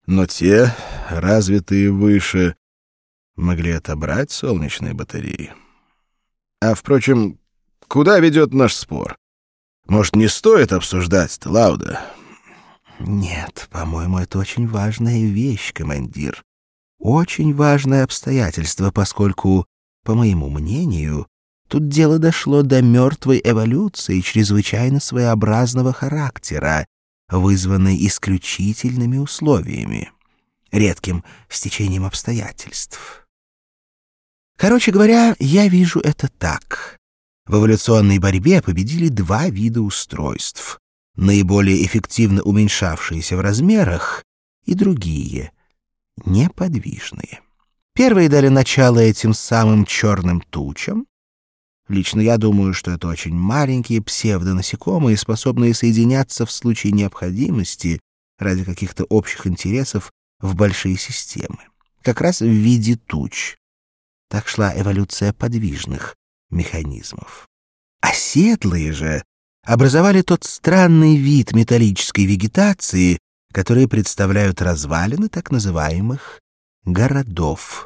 но те, развитые выше, могли отобрать солнечные батареи. А, впрочем, куда ведет наш спор? Может, не стоит обсуждать-то, Лауда? Нет, по-моему, это очень важная вещь, командир. Очень важное обстоятельство, поскольку, по моему мнению, тут дело дошло до мертвой эволюции чрезвычайно своеобразного характера, вызванной исключительными условиями, редким стечением обстоятельств. Короче говоря, я вижу это так. В эволюционной борьбе победили два вида устройств, наиболее эффективно уменьшавшиеся в размерах, и другие, неподвижные. Первые дали начало этим самым черным тучам. Лично я думаю, что это очень маленькие псевдонасекомые, способные соединяться в случае необходимости ради каких-то общих интересов в большие системы, как раз в виде туч. Так шла эволюция подвижных механизмов. Оседлые же образовали тот странный вид металлической вегетации, которые представляют развалины так называемых городов.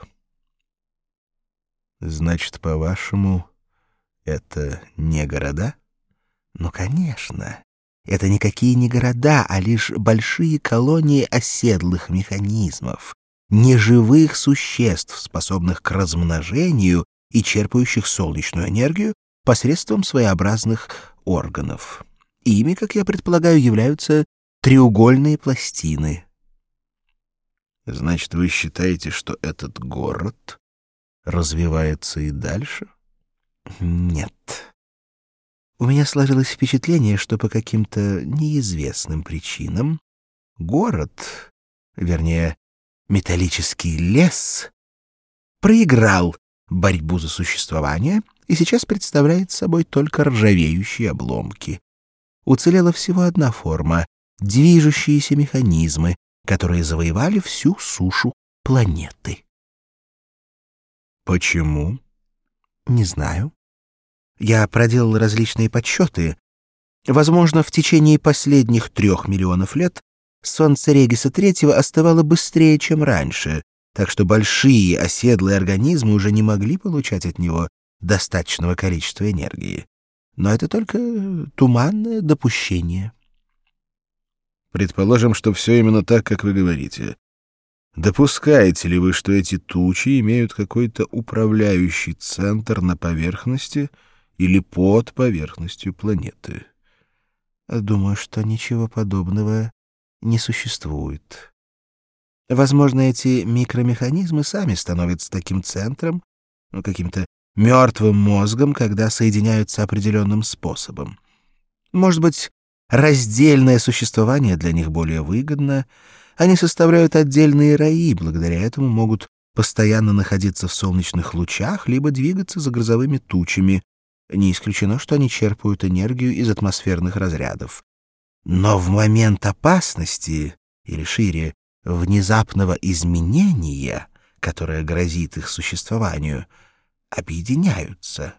Значит, по-вашему, это не города? Ну, конечно. Это никакие не города, а лишь большие колонии оседлых механизмов, неживых существ, способных к размножению и черпающих солнечную энергию посредством своеобразных органов. Ими, как я предполагаю, являются треугольные пластины. Значит, вы считаете, что этот город развивается и дальше? Нет. У меня сложилось впечатление, что по каким-то неизвестным причинам город, вернее, металлический лес, проиграл борьбу за существование и сейчас представляет собой только ржавеющие обломки. Уцелела всего одна форма — движущиеся механизмы, которые завоевали всю сушу планеты. Почему? Не знаю. Я проделал различные подсчеты. Возможно, в течение последних 3 миллионов лет Солнце Региса III остывало быстрее, чем раньше, так что большие оседлые организмы уже не могли получать от него достаточного количества энергии. Но это только туманное допущение. Предположим, что все именно так, как вы говорите. Допускаете ли вы, что эти тучи имеют какой-то управляющий центр на поверхности или под поверхностью планеты? Думаю, что ничего подобного не существует. Возможно, эти микромеханизмы сами становятся таким центром, каким-то мертвым мозгом, когда соединяются определенным способом. Может быть, раздельное существование для них более выгодно. Они составляют отдельные раи, благодаря этому могут постоянно находиться в солнечных лучах, либо двигаться за грозовыми тучами. Не исключено, что они черпают энергию из атмосферных разрядов. Но в момент опасности, или шире, внезапного изменения, которое грозит их существованию, объединяются.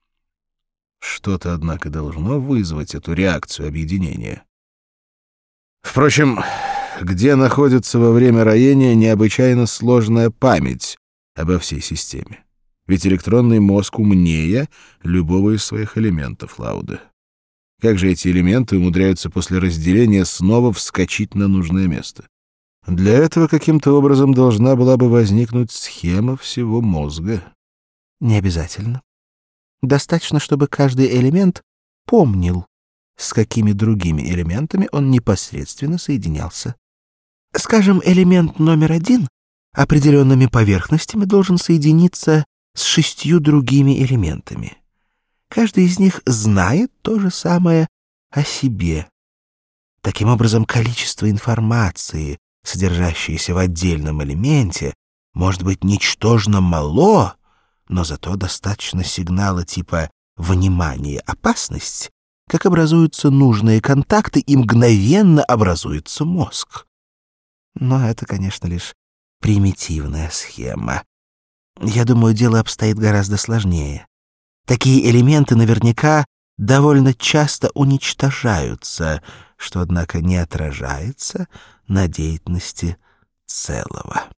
Что-то, однако, должно вызвать эту реакцию объединения. Впрочем, где находится во время роения необычайно сложная память обо всей системе? Ведь электронный мозг умнее любого из своих элементов, Лауда. Как же эти элементы умудряются после разделения снова вскочить на нужное место? Для этого каким-то образом должна была бы возникнуть схема всего мозга. Не обязательно. Достаточно, чтобы каждый элемент помнил, с какими другими элементами он непосредственно соединялся. Скажем, элемент номер 1 определенными поверхностями должен соединиться с 6 другими элементами. Каждый из них знает то же самое о себе. Таким образом, количество информации, содержащееся в отдельном элементе, может быть ничтожно мало, но зато достаточно сигнала типа «внимание, опасность», как образуются нужные контакты, и мгновенно образуется мозг. Но это, конечно, лишь примитивная схема. Я думаю, дело обстоит гораздо сложнее. Такие элементы наверняка довольно часто уничтожаются, что, однако, не отражается на деятельности целого.